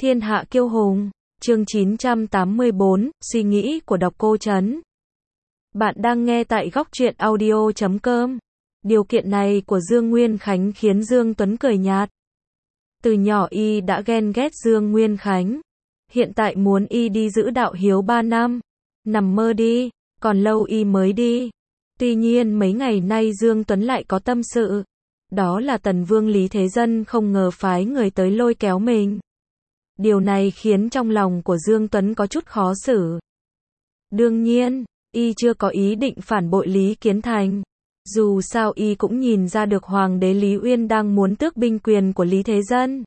Thiên hạ kiêu hùng, chương 984, suy nghĩ của độc cô Trấn. Bạn đang nghe tại góc truyện audio.com. Điều kiện này của Dương Nguyên Khánh khiến Dương Tuấn cười nhạt. Từ nhỏ y đã ghen ghét Dương Nguyên Khánh. Hiện tại muốn y đi giữ đạo hiếu 3 năm. Nằm mơ đi, còn lâu y mới đi. Tuy nhiên mấy ngày nay Dương Tuấn lại có tâm sự. Đó là Tần Vương Lý Thế Dân không ngờ phái người tới lôi kéo mình. Điều này khiến trong lòng của Dương Tuấn có chút khó xử. Đương nhiên, y chưa có ý định phản bội Lý Kiến Thành. Dù sao y cũng nhìn ra được Hoàng đế Lý Uyên đang muốn tước binh quyền của Lý Thế Dân.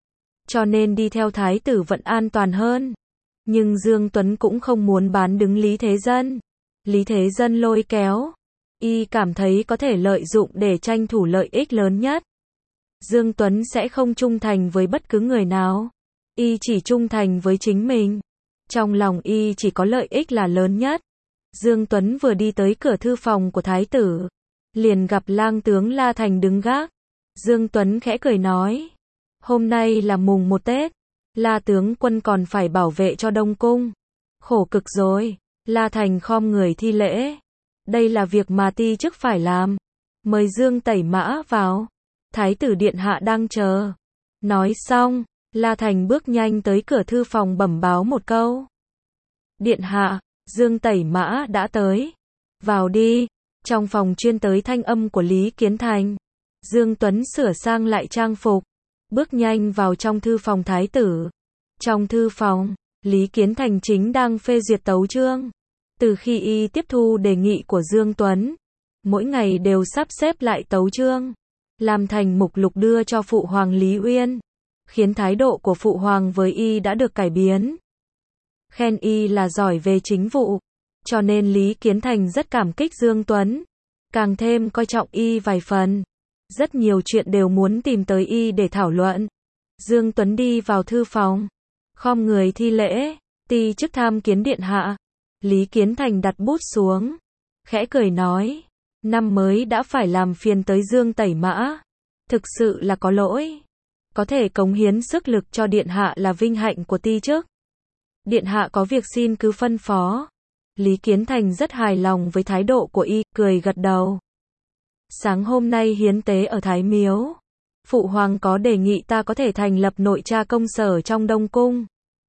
Cho nên đi theo thái tử vẫn an toàn hơn. Nhưng Dương Tuấn cũng không muốn bán đứng Lý Thế Dân. Lý Thế Dân lôi kéo. Y cảm thấy có thể lợi dụng để tranh thủ lợi ích lớn nhất. Dương Tuấn sẽ không trung thành với bất cứ người nào. Y chỉ trung thành với chính mình. Trong lòng y chỉ có lợi ích là lớn nhất. Dương Tuấn vừa đi tới cửa thư phòng của thái tử, liền gặp lang tướng La Thành đứng gác. Dương Tuấn khẽ cười nói, hôm nay là mùng 1 Tết, La tướng quân còn phải bảo vệ cho Đông Cung. Khổ cực rồi. La Thành khom người thi lễ. Đây là việc mà ti chức phải làm. Mời Dương Tẩy Mã vào. Thái tử điện hạ đang chờ. Nói xong, La Thành bước nhanh tới cửa thư phòng bẩm báo một câu. Điện hạ, Dương Tẩy Mã đã tới. Vào đi. Trong phòng chuyên tới thanh âm của Lý Kiến Thành. Dương Tuấn sửa sang lại trang phục, bước nhanh vào trong thư phòng thái tử. Trong thư phòng, Lý Kiến Thành chính đang phê duyệt tấu chương. Từ khi y tiếp thu đề nghị của Dương Tuấn, mỗi ngày đều sắp xếp lại tấu chương, làm thành mục lục đưa cho Phụ Hoàng Lý Uyên, khiến thái độ của Phụ Hoàng với y đã được cải biến. Khen y là giỏi về chính vụ, cho nên Lý Kiến Thành rất cảm kích Dương Tuấn, càng thêm coi trọng y vài phần. Rất nhiều chuyện đều muốn tìm tới y để thảo luận. Dương Tuấn đi vào thư phòng, khom người thi lễ, ti chức tham kiến điện hạ. Lý Kiến Thành đặt bút xuống, khẽ cười nói, năm mới đã phải làm phiền tới Dương Tẩy Mã, thực sự là có lỗi. Có thể cống hiến sức lực cho điện hạ là vinh hạnh của ti chức. Điện hạ có việc xin cứ phân phó. Lý Kiến Thành rất hài lòng với thái độ của y, cười gật đầu. Sáng hôm nay hiến tế ở Thái Miếu, Phụ Hoàng có đề nghị ta có thể thành lập nội tra công sở trong Đông Cung.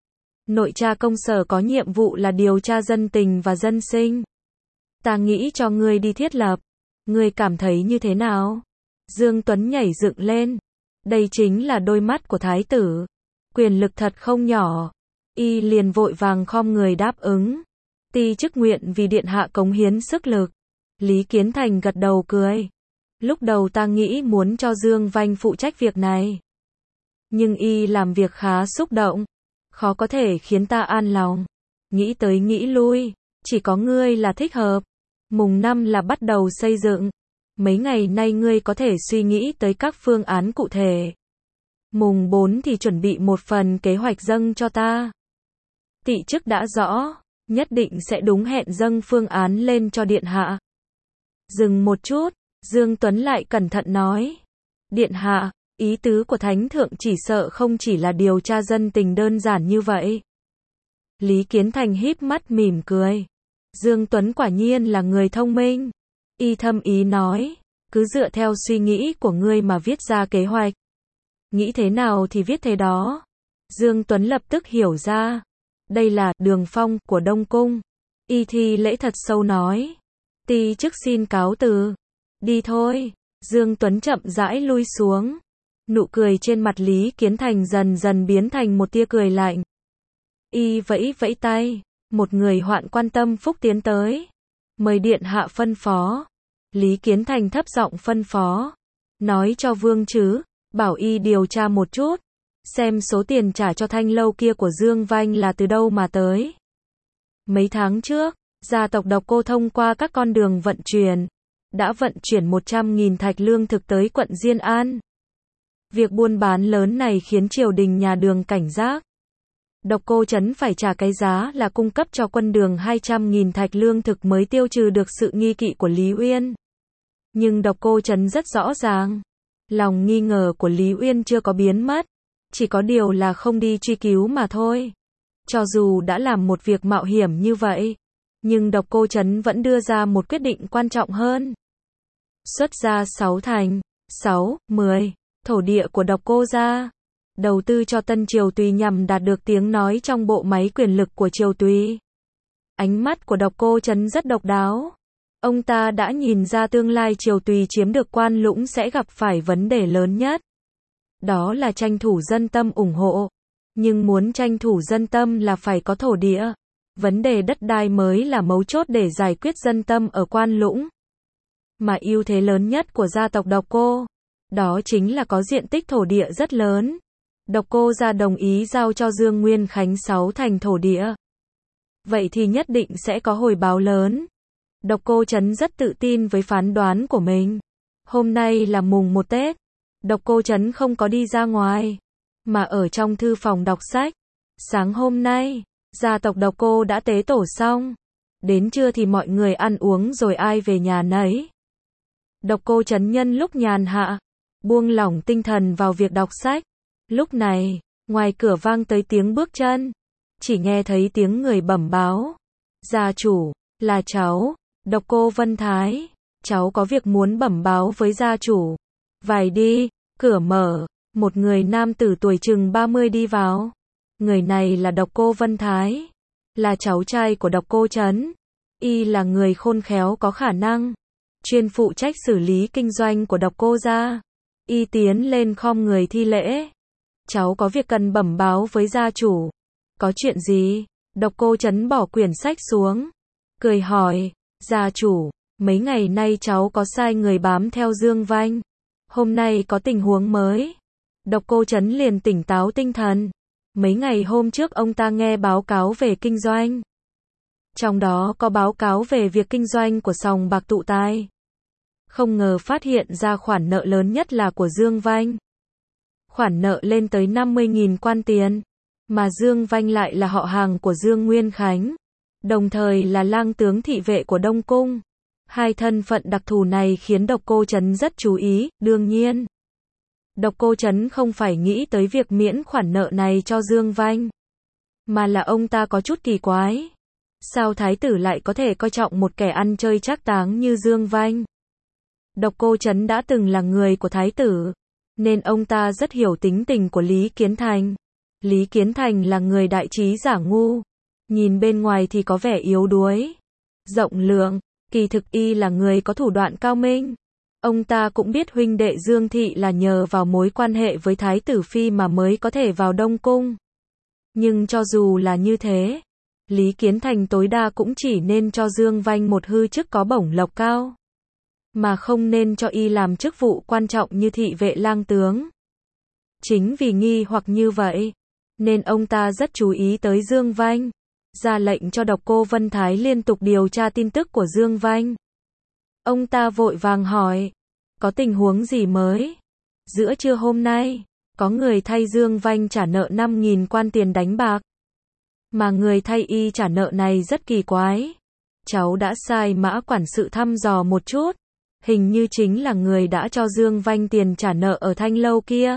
Nội tra công sở có nhiệm vụ là điều tra dân tình và dân sinh. Ta nghĩ cho ngươi đi thiết lập. Ngươi cảm thấy như thế nào? Dương Tuấn nhảy dựng lên. Đây chính là đôi mắt của thái tử. Quyền lực thật không nhỏ. Y liền vội vàng khom người đáp ứng. Ti chức nguyện vì điện hạ cống hiến sức lực. Lý Kiến Thành gật đầu cười. Lúc đầu ta nghĩ muốn cho Dương Vanh phụ trách việc này. Nhưng y làm việc khá xúc động. Khó có thể khiến ta an lòng. Nghĩ tới nghĩ lui, chỉ có ngươi là thích hợp. Mùng 5 là bắt đầu xây dựng. Mấy ngày nay ngươi có thể suy nghĩ tới các phương án cụ thể. Mùng 4 thì chuẩn bị một phần kế hoạch dâng cho ta. Tị chức đã rõ, nhất định sẽ đúng hẹn dâng phương án lên cho điện hạ. Dừng một chút, Dương Tuấn lại cẩn thận nói. Điện hạ, ý tứ của Thánh Thượng chỉ sợ không chỉ là điều tra dân tình đơn giản như vậy. Lý Kiến Thành híp mắt mỉm cười. Dương Tuấn quả nhiên là người thông minh. Y thâm ý nói, cứ dựa theo suy nghĩ của ngươi mà viết ra kế hoạch. Nghĩ thế nào thì viết thế đó. Dương Tuấn lập tức hiểu ra. Đây là đường phong của Đông Cung. Y thi lễ thật sâu nói. Ti chức xin cáo từ. Đi thôi. Dương Tuấn chậm rãi lui xuống. Nụ cười trên mặt Lý Kiến Thành dần dần biến thành một tia cười lạnh. Y vẫy vẫy tay. Một người hoạn quan tâm phúc tiến tới. Mời điện hạ phân phó. Lý Kiến Thành thấp giọng phân phó. Nói cho Vương Trứ, bảo y điều tra một chút. Xem số tiền trả cho thanh lâu kia của Dương Vanh là từ đâu mà tới. Mấy tháng trước, gia tộc Độc Cô thông qua các con đường vận chuyển, đã vận chuyển 100.000 thạch lương thực tới quận Diên An. Việc buôn bán lớn này khiến triều đình nhà Đường cảnh giác. Độc Cô Trấn phải trả cái giá là cung cấp cho quân Đường 200.000 thạch lương thực mới tiêu trừ được sự nghi kỵ của Lý Uyên. Nhưng Độc Cô Trấn rất rõ ràng, lòng nghi ngờ của Lý Uyên chưa có biến mất. Chỉ có điều là không đi truy cứu mà thôi. Cho dù đã làm một việc mạo hiểm như vậy, nhưng Độc Cô Trấn vẫn đưa ra một quyết định quan trọng hơn. Xuất ra 6 thành, 6, 10, thổ địa của Độc Cô gia. Đầu tư cho Tân Triều Tùy nhằm đạt được tiếng nói trong bộ máy quyền lực của Triều Tùy. Ánh mắt của Độc Cô Trấn rất độc đáo. Ông ta đã nhìn ra tương lai Triều Tùy chiếm được Quan Lũng sẽ gặp phải vấn đề lớn nhất. Đó là tranh thủ dân tâm ủng hộ. Nhưng muốn tranh thủ dân tâm là phải có thổ địa. Vấn đề đất đai mới là mấu chốt để giải quyết dân tâm ở Quan Lũng. Mà ưu thế lớn nhất của gia tộc Độc Cô, đó chính là có diện tích thổ địa rất lớn. Độc Cô gia đồng ý giao cho Dương Nguyên Khánh 6 thành thổ địa. Vậy thì nhất định sẽ có hồi báo lớn. Độc Cô Trấn rất tự tin với phán đoán của mình. Hôm nay là mùng 1 Tết. Độc Cô Trấn không có đi ra ngoài, mà ở trong thư phòng đọc sách. Sáng hôm nay, gia tộc Độc Cô đã tế tổ xong. Đến trưa thì mọi người ăn uống rồi ai về nhà nấy. Độc Cô Trấn nhân lúc nhàn hạ, buông lỏng tinh thần vào việc đọc sách. Lúc này, ngoài cửa vang tới tiếng bước chân. Chỉ nghe thấy tiếng người bẩm báo. Gia chủ, là cháu, Độc Cô Vân Thái. Cháu có việc muốn bẩm báo với gia chủ. Vào đi, cửa mở, một người nam tử tuổi chừng 30 đi vào. Người này là Độc Cô Vân Thái, là cháu trai của Độc Cô Trấn. Y là người khôn khéo có khả năng, chuyên phụ trách xử lý kinh doanh của Độc Cô gia. Y tiến lên khom người thi lễ. Cháu có việc cần bẩm báo với gia chủ. Có chuyện gì? Độc Cô Trấn bỏ quyển sách xuống, cười hỏi, gia chủ, mấy ngày nay cháu có sai người bám theo Dương Vanh. Hôm nay có tình huống mới. Độc Cô Trấn liền tỉnh táo tinh thần. Mấy ngày hôm trước ông ta nghe báo cáo về kinh doanh. Trong đó có báo cáo về việc kinh doanh của sòng bạc tụ tài. Không ngờ phát hiện ra khoản nợ lớn nhất là của Dương Vanh. Khoản nợ lên tới 50.000 quan tiền. Mà Dương Vanh lại là họ hàng của Dương Nguyên Khánh. Đồng thời là lang tướng thị vệ của Đông Cung. Hai thân phận đặc thù này khiến Độc Cô Trấn rất chú ý, đương nhiên. Độc Cô Trấn không phải nghĩ tới việc miễn khoản nợ này cho Dương Vanh. Mà là ông ta có chút kỳ quái. Sao thái tử lại có thể coi trọng một kẻ ăn chơi trác táng như Dương Vanh? Độc Cô Trấn đã từng là người của thái tử, nên ông ta rất hiểu tính tình của Lý Kiến Thành. Lý Kiến Thành là người đại trí giả ngu. Nhìn bên ngoài thì có vẻ yếu đuối, rộng lượng, kỳ thực y là người có thủ đoạn cao minh. Ông ta cũng biết huynh đệ Dương Thị là nhờ vào mối quan hệ với Thái tử Phi mà mới có thể vào Đông Cung. Nhưng cho dù là như thế, Lý Kiến Thành tối đa cũng chỉ nên cho Dương Vanh một hư chức có bổng lộc cao, mà không nên cho y làm chức vụ quan trọng như thị vệ lang tướng. Chính vì nghi hoặc như vậy, nên ông ta rất chú ý tới Dương Vanh, ra lệnh cho Độc Cô Vân Thái liên tục điều tra tin tức của Dương Vanh. Ông ta vội vàng hỏi, có tình huống gì mới? Giữa trưa hôm nay, có người thay Dương Vanh trả nợ 5.000 quan tiền đánh bạc. Mà người thay y trả nợ này rất kỳ quái. Cháu đã sai Mã quản sự thăm dò một chút. Hình như chính là người đã cho Dương Vanh tiền trả nợ ở Thanh Lâu kia.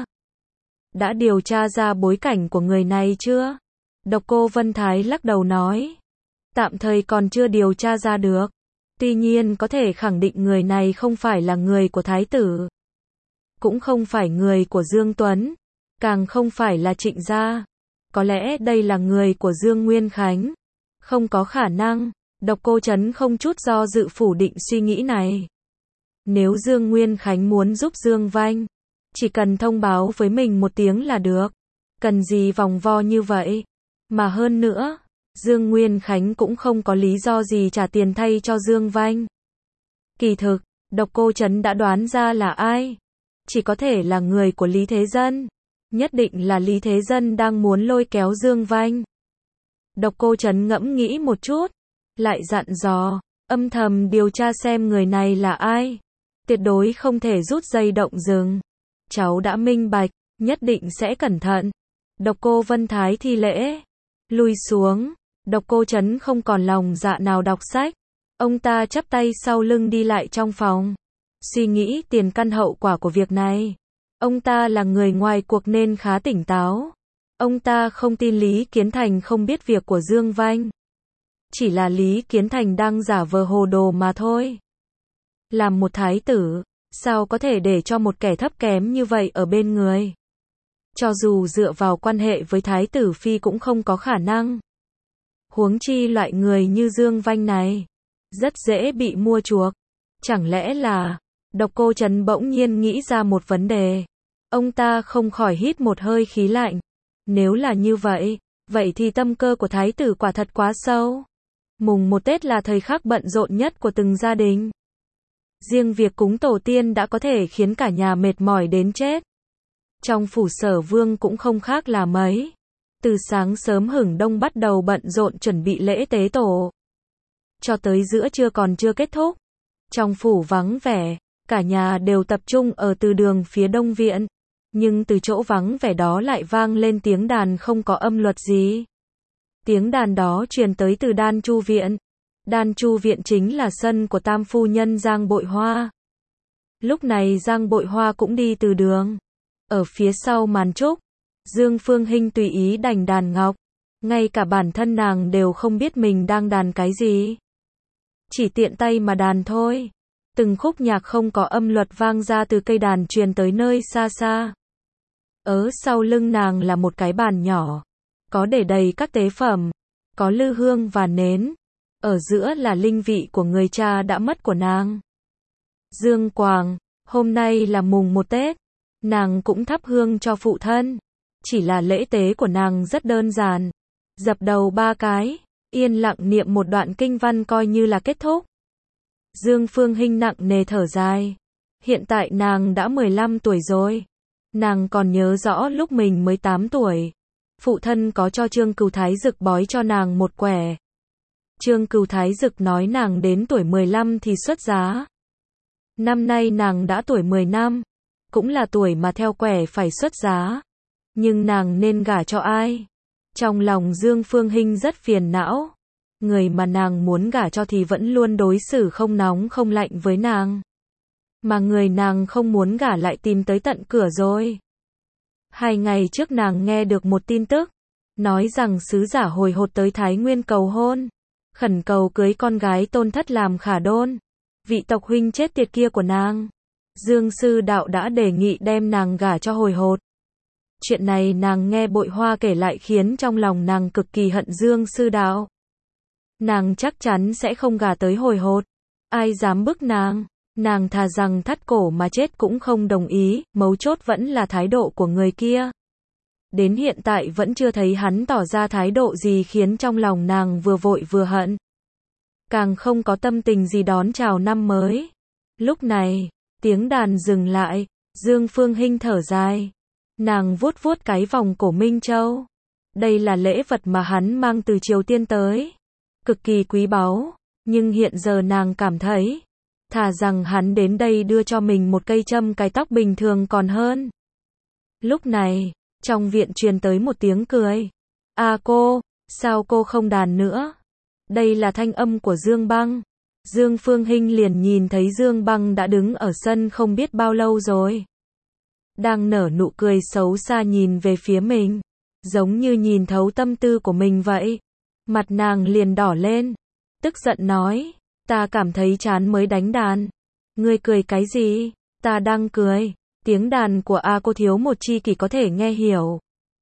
Đã điều tra ra bối cảnh của người này chưa? Độc Cô Vân Thái lắc đầu nói, tạm thời còn chưa điều tra ra được. Tuy nhiên có thể khẳng định người này không phải là người của thái tử, cũng không phải người của Dương Tuấn, càng không phải là Trịnh gia. Có lẽ đây là người của Dương Nguyên Khánh. Không có khả năng. Độc Cô Trấn không chút do dự phủ định suy nghĩ này. Nếu Dương Nguyên Khánh muốn giúp Dương Vanh, chỉ cần thông báo với mình một tiếng là được. Cần gì vòng vo như vậy? Mà hơn nữa, Dương Nguyên Khánh cũng không có lý do gì trả tiền thay cho Dương Vanh. Kỳ thực, Độc Cô Trấn đã đoán ra là ai. Chỉ có thể là người của Lý Thế Dân. Nhất định là Lý Thế Dân đang muốn lôi kéo Dương Vanh. Độc Cô Trấn ngẫm nghĩ một chút, lại dặn dò, âm thầm điều tra xem người này là ai. Tuyệt đối không thể rút dây động rừng. Cháu đã minh bạch, nhất định sẽ cẩn thận. Độc Cô Vân Thái thi lễ, lui xuống. Độc Cô Trấn không còn lòng dạ nào đọc sách. Ông ta chắp tay sau lưng đi lại trong phòng, suy nghĩ tiền căn hậu quả của việc này. Ông ta là người ngoài cuộc nên khá tỉnh táo. Ông ta không tin Lý Kiến Thành không biết việc của Dương Vanh. Chỉ là Lý Kiến Thành đang giả vờ hồ đồ mà thôi. Làm một thái tử, sao có thể để cho một kẻ thấp kém như vậy ở bên người? Cho dù dựa vào quan hệ với thái tử phi cũng không có khả năng. Huống chi loại người như Dương Vanh này, rất dễ bị mua chuộc. Chẳng lẽ là, Độc Cô Trấn bỗng nhiên nghĩ ra một vấn đề. Ông ta không khỏi hít một hơi khí lạnh. Nếu là như vậy, vậy thì tâm cơ của thái tử quả thật quá sâu. Mùng 1 Tết là thời khắc bận rộn nhất của từng gia đình. Riêng việc cúng tổ tiên đã có thể khiến cả nhà mệt mỏi đến chết. Trong phủ Sở Vương cũng không khác là mấy. Từ sáng sớm hửng đông bắt đầu bận rộn chuẩn bị lễ tế tổ. Cho tới giữa trưa còn chưa kết thúc. Trong phủ vắng vẻ, cả nhà đều tập trung ở từ đường phía đông viện. Nhưng từ chỗ vắng vẻ đó lại vang lên tiếng đàn không có âm luật gì. Tiếng đàn đó truyền tới từ Đan Chu viện. Đan Chu viện chính là sân của tam phu nhân Giang Bội Hoa. Lúc này Giang Bội Hoa cũng đi từ đường. Ở phía sau màn trúc, Dương Phương Hinh tùy ý đành đàn ngọc. Ngay cả bản thân nàng đều không biết mình đang đàn cái gì. Chỉ tiện tay mà đàn thôi. Từng khúc nhạc không có âm luật vang ra từ cây đàn truyền tới nơi xa xa. Ở sau lưng nàng là một cái bàn nhỏ. Có để đầy các tế phẩm. Có lư hương và nến. Ở giữa là linh vị của người cha đã mất của nàng. Dương Quàng, hôm nay là mùng 1 Tết. Nàng cũng thắp hương cho phụ thân. Chỉ là lễ tế của nàng rất đơn giản. Dập đầu 3 cái, yên lặng niệm một đoạn kinh văn coi như là kết thúc. Dương Phương Hinh nặng nề thở dài. Hiện tại nàng đã 15 tuổi rồi. Nàng còn nhớ rõ lúc mình mới 8 tuổi. Phụ thân có cho Trương Cửu Thái Dực bói cho nàng một quẻ. Trương Cửu Thái Dực nói nàng đến tuổi 15 thì xuất giá. Năm nay nàng đã tuổi 10 năm. Cũng là tuổi mà theo quẻ phải xuất giá. Nhưng nàng nên gả cho ai? Trong lòng Dương Phương Hinh rất phiền não. Người mà nàng muốn gả cho thì vẫn luôn đối xử không nóng không lạnh với nàng. Mà người nàng không muốn gả lại tìm tới tận cửa rồi. 2 ngày trước nàng nghe được một tin tức. Nói rằng sứ giả hồi hột tới Thái Nguyên cầu hôn. Khẩn cầu cưới con gái Tôn Thất làm khả đôn. Vị tộc huynh chết tiệt kia của nàng. Dương Sư Đạo đã đề nghị đem nàng gả cho hồi hột. Chuyện này nàng nghe Bội Hoa kể lại khiến trong lòng nàng cực kỳ hận Dương Sư Đạo. Nàng chắc chắn sẽ không gả tới hồi hột. Ai dám bức nàng? Nàng thà rằng thắt cổ mà chết cũng không đồng ý, mấu chốt vẫn là thái độ của người kia. Đến hiện tại vẫn chưa thấy hắn tỏ ra thái độ gì khiến trong lòng nàng vừa vội vừa hận. Càng không có tâm tình gì đón chào năm mới. Lúc này, tiếng đàn dừng lại, Dương Phương Hinh thở dài. Nàng vuốt vuốt cái vòng cổ Minh Châu. Đây là lễ vật mà hắn mang từ Triều Tiên tới. Cực kỳ quý báu, nhưng hiện giờ nàng cảm thấy, thà rằng hắn đến đây đưa cho mình một cây châm cài tóc bình thường còn hơn. Lúc này, trong viện truyền tới một tiếng cười. À cô, sao cô không đàn nữa? Đây là thanh âm của Dương Băng. Dương Phương Hinh liền nhìn thấy Dương Băng đã đứng ở sân không biết bao lâu rồi. Đang nở nụ cười xấu xa nhìn về phía mình. Giống như nhìn thấu tâm tư của mình vậy. Mặt nàng liền đỏ lên. Tức giận nói. Ta cảm thấy chán mới đánh đàn. Ngươi cười cái gì? Ta đang cười. Tiếng đàn của A cô thiếu một chi kỷ có thể nghe hiểu.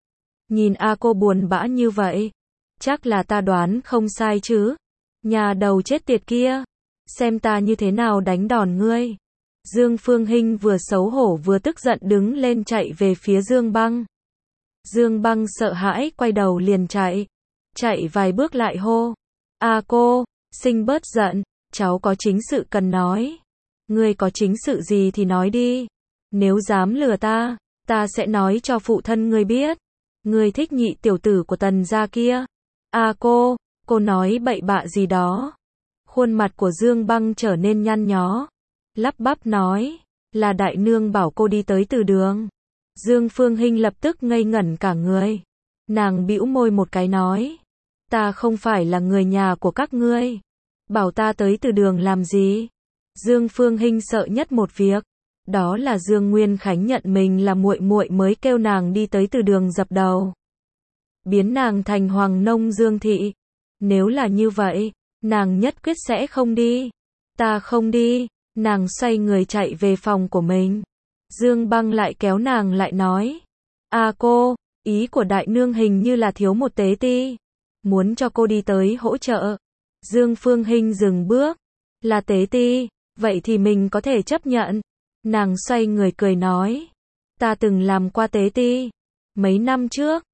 Nhìn A cô buồn bã như vậy. Chắc là ta đoán không sai chứ. Nhà đầu chết tiệt kia. Xem ta như thế nào đánh đòn ngươi. Dương Phương Hinh vừa xấu hổ vừa tức giận đứng lên chạy về phía Dương Băng. Dương Băng sợ hãi quay đầu liền chạy. Chạy vài bước lại hô. À cô, xin bớt giận, cháu có chính sự cần nói. Ngươi có chính sự gì thì nói đi. Nếu dám lừa ta, ta sẽ nói cho phụ thân ngươi biết. Ngươi thích nhị tiểu tử của Tần gia kia. À cô nói bậy bạ gì đó. Khuôn mặt của Dương Băng trở nên nhăn nhó. Lắp bắp nói, là đại nương bảo cô đi tới từ đường. Dương Phương Hinh lập tức ngây ngẩn cả người. Nàng bĩu môi một cái nói, ta không phải là người nhà của các ngươi. Bảo ta tới từ đường làm gì? Dương Phương Hinh sợ nhất một việc, Đó là Dương Nguyên Khánh nhận mình là muội muội mới kêu nàng đi tới từ đường dập đầu. Biến nàng thành Hoàng nông Dương thị. Nếu là như vậy, nàng nhất quyết sẽ không đi. Ta không đi. Nàng xoay người chạy về phòng của mình. Dương Băng lại kéo nàng lại nói. Cô, ý của đại nương hình như là thiếu một tế ti. Muốn cho cô đi tới hỗ trợ. Dương Phương Hinh dừng bước. Là tế ti, vậy thì mình có thể chấp nhận. Nàng xoay người cười nói. Ta từng làm qua tế ti. Mấy năm trước.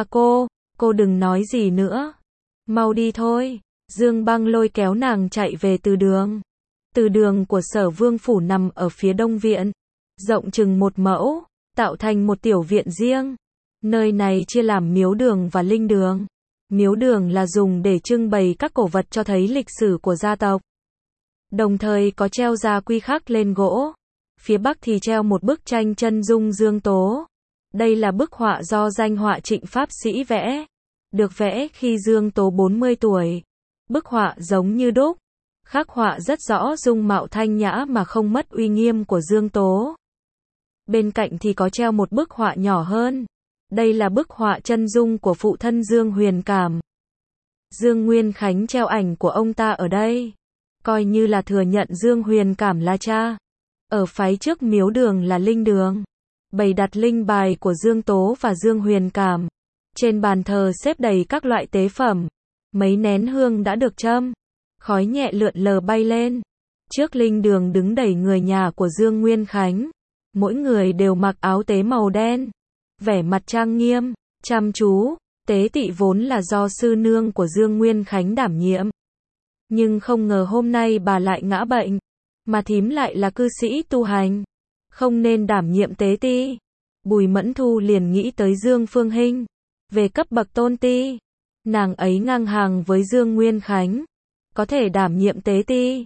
Cô đừng nói gì nữa. Mau đi thôi. Dương Băng lôi kéo nàng chạy về từ đường. Từ đường của Sở Vương phủ nằm ở phía đông viện. Rộng chừng 1 mẫu, tạo thành một tiểu viện riêng. Nơi này chia làm miếu đường và linh đường. Miếu đường là dùng để trưng bày các cổ vật cho thấy lịch sử của gia tộc. Đồng thời có treo gia quy khắc lên gỗ. Phía bắc thì treo một bức tranh chân dung Dương Tố. Đây là bức họa do danh họa Trịnh Pháp Sĩ vẽ. Được vẽ khi Dương Tố 40 tuổi. Bức họa giống như đúc. Khắc họa rất rõ dung mạo thanh nhã mà không mất uy nghiêm của Dương Tố. Bên cạnh thì có treo một bức họa nhỏ hơn. Đây là bức họa chân dung của phụ thân Dương Huyền Cảm. Dương Nguyên Khánh treo ảnh của ông ta ở đây. Coi như là thừa nhận Dương Huyền Cảm là cha. Ở phái trước miếu đường là linh đường. Bày đặt linh bài của Dương Tố và Dương Huyền Cảm. Trên bàn thờ xếp đầy các loại tế phẩm. Mấy nén hương đã được châm. Khói nhẹ lượn lờ bay lên. Trước linh đường đứng đầy người nhà của Dương Nguyên Khánh. Mỗi người đều mặc áo tế màu đen. Vẻ mặt trang nghiêm, chăm chú. Tế tỵ vốn là do sư nương của Dương Nguyên Khánh đảm nhiệm. Nhưng không ngờ hôm nay bà lại ngã bệnh. Mà thím lại là cư sĩ tu hành. Không nên đảm nhiệm tế ti. Bùi Mẫn Thu liền nghĩ tới Dương Phương Hinh. Về cấp bậc tôn ti. Nàng ấy ngang hàng với Dương Nguyên Khánh. Có thể đảm nhiệm tế ti.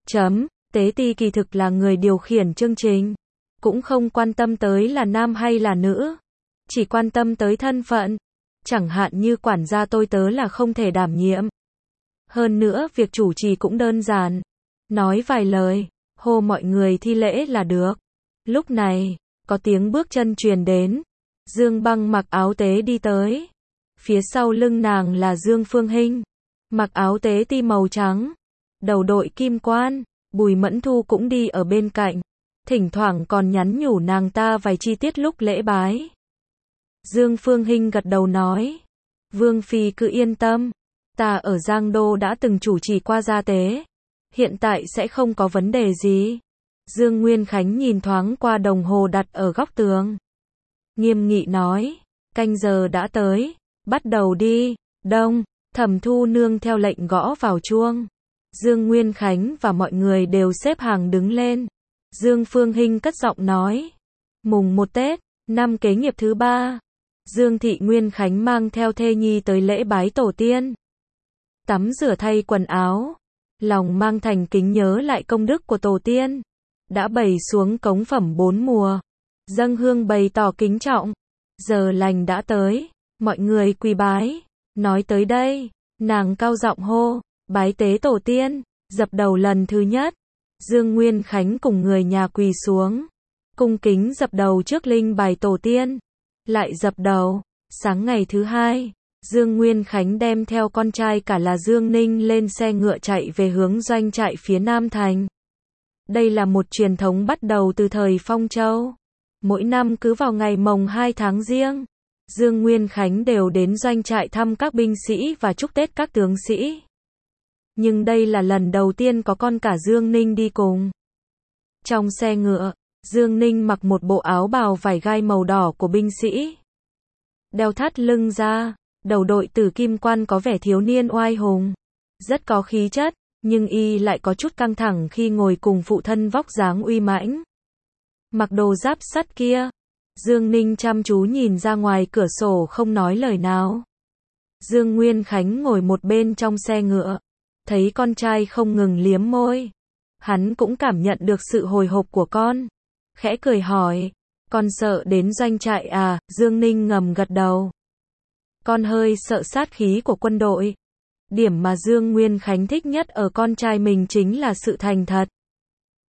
Tế ti kỳ thực là người điều khiển chương trình. Cũng không quan tâm tới là nam hay là nữ. Chỉ quan tâm tới thân phận. Chẳng hạn như quản gia tôi tớ là không thể đảm nhiệm. Hơn nữa việc chủ trì cũng đơn giản. Nói vài lời, hô mọi người thi lễ là được. Lúc này, có tiếng bước chân truyền đến. Dương Băng mặc áo tế đi tới. Phía sau lưng nàng là Dương Phương Hinh. Mặc áo tế ti màu trắng. Đầu đội kim quan. Bùi Mẫn Thu cũng đi ở bên cạnh. Thỉnh thoảng còn nhắn nhủ nàng ta vài chi tiết lúc lễ bái. Dương Phương Hinh gật đầu nói. Vương Phi cứ yên tâm. Ta ở Giang Đô đã từng chủ trì qua gia tế. Hiện tại sẽ không có vấn đề gì. Dương Nguyên Khánh nhìn thoáng qua đồng hồ đặt ở góc tường. Nghiêm nghị nói. Canh giờ đã tới. Bắt đầu đi. Đông. Thẩm Thu Nương theo lệnh gõ vào chuông. Dương Nguyên Khánh và mọi người đều xếp hàng đứng lên. Dương Phương Hinh cất giọng nói. Mùng 1 Tết, năm kế nghiệp thứ 3. Dương Thị Nguyên Khánh mang theo thê nhi tới lễ bái tổ tiên. Tắm rửa thay quần áo. Lòng mang thành kính nhớ lại công đức của tổ tiên. Đã bày xuống cống phẩm 4 mùa. Dâng hương bày tỏ kính trọng. Giờ lành đã tới. Mọi người quỳ bái. Nói tới đây, nàng cao giọng hô. Bái tế tổ tiên. Dập đầu lần thứ nhất. Dương Nguyên Khánh cùng người nhà quỳ xuống. Cung kính dập đầu trước linh bài tổ tiên. Lại dập đầu. Sáng ngày thứ 2, Dương Nguyên Khánh đem theo con trai cả là Dương Ninh lên xe ngựa chạy về hướng doanh trại phía Nam Thành. Đây là một truyền thống bắt đầu từ thời Phong Châu. Mỗi năm cứ vào ngày mồng 2 tháng Giêng, Dương Nguyên Khánh đều đến doanh trại thăm các binh sĩ và chúc Tết các tướng sĩ. Nhưng đây là lần đầu tiên có con cả Dương Ninh đi cùng. Trong xe ngựa, Dương Ninh mặc một bộ áo bào vải gai màu đỏ của binh sĩ. Đeo thắt lưng ra, đầu đội tử kim quan có vẻ thiếu niên oai hùng. Rất có khí chất, nhưng y lại có chút căng thẳng khi ngồi cùng phụ thân vóc dáng uy mãnh. Mặc đồ giáp sắt kia, Dương Ninh chăm chú nhìn ra ngoài cửa sổ không nói lời nào. Dương Nguyên Khánh ngồi một bên trong xe ngựa, thấy con trai không ngừng liếm môi. Hắn cũng cảm nhận được sự hồi hộp của con. Khẽ cười hỏi, con sợ đến doanh trại à? Dương Ninh ngầm gật đầu. Con hơi sợ sát khí của quân đội. Điểm mà Dương Nguyên Khánh thích nhất ở con trai mình chính là sự thành thật.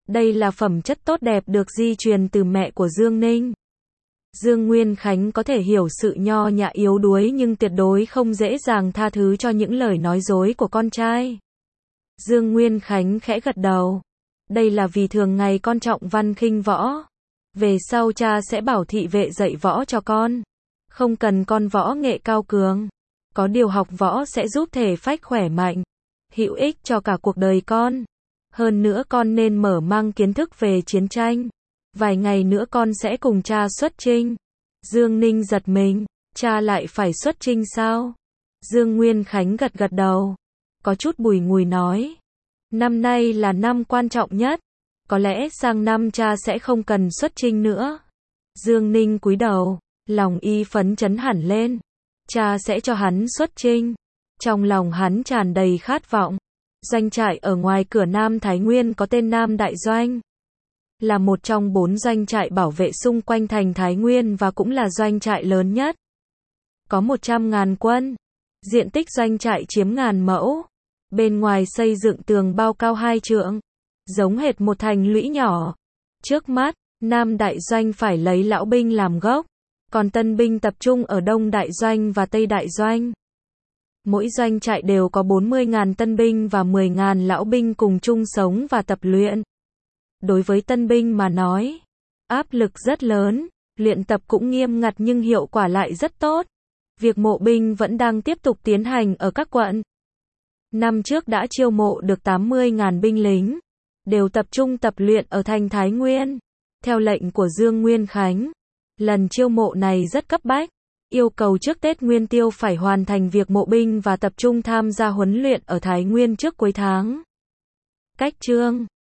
Đây là phẩm chất tốt đẹp được di truyền từ mẹ của Dương Ninh. Dương Nguyên Khánh có thể hiểu sự nho nhã yếu đuối nhưng tuyệt đối không dễ dàng tha thứ cho những lời nói dối của con trai. Dương Nguyên Khánh khẽ gật đầu. Đây là vì thường ngày con trọng văn khinh võ. Về sau cha sẽ bảo thị vệ dạy võ cho con. Không cần con võ nghệ cao cường. Có điều học võ sẽ giúp thể phách khỏe mạnh, hữu ích cho cả cuộc đời con. Hơn nữa con nên mở mang kiến thức về chiến tranh. Vài ngày nữa con sẽ cùng cha xuất chinh. Dương Ninh giật mình. Cha lại phải xuất chinh sao? Dương Nguyên Khánh gật gật đầu. Có chút bùi ngùi nói. Năm nay là năm quan trọng nhất. Có lẽ sang năm cha sẽ không cần xuất chinh nữa. Dương Ninh cúi đầu. Lòng y phấn chấn hẳn lên. Cha sẽ cho hắn xuất chinh. Trong lòng hắn tràn đầy khát vọng. Doanh trại ở ngoài cửa Nam Thái Nguyên có tên Nam Đại Doanh. Là một trong 4 doanh trại bảo vệ xung quanh thành Thái Nguyên và cũng là doanh trại lớn nhất. Có 100.000 quân. Diện tích doanh trại chiếm ngàn mẫu. Bên ngoài xây dựng tường bao cao 2 trượng. Giống hệt một thành lũy nhỏ. Trước mắt, Nam Đại Doanh phải lấy lão binh làm gốc. Còn tân binh tập trung ở Đông Đại Doanh và Tây Đại Doanh. Mỗi doanh trại đều có 40.000 tân binh và 10.000 lão binh cùng chung sống và tập luyện. Đối với tân binh mà nói, áp lực rất lớn, luyện tập cũng nghiêm ngặt nhưng hiệu quả lại rất tốt. Việc mộ binh vẫn đang tiếp tục tiến hành ở các quận. Năm trước đã chiêu mộ được 80.000 binh lính, đều tập trung tập luyện ở thành Thái Nguyên. Theo lệnh của Dương Nguyên Khánh, lần chiêu mộ này rất cấp bách, yêu cầu trước Tết Nguyên Tiêu phải hoàn thành việc mộ binh và tập trung tham gia huấn luyện ở Thái Nguyên trước cuối tháng. Cách chương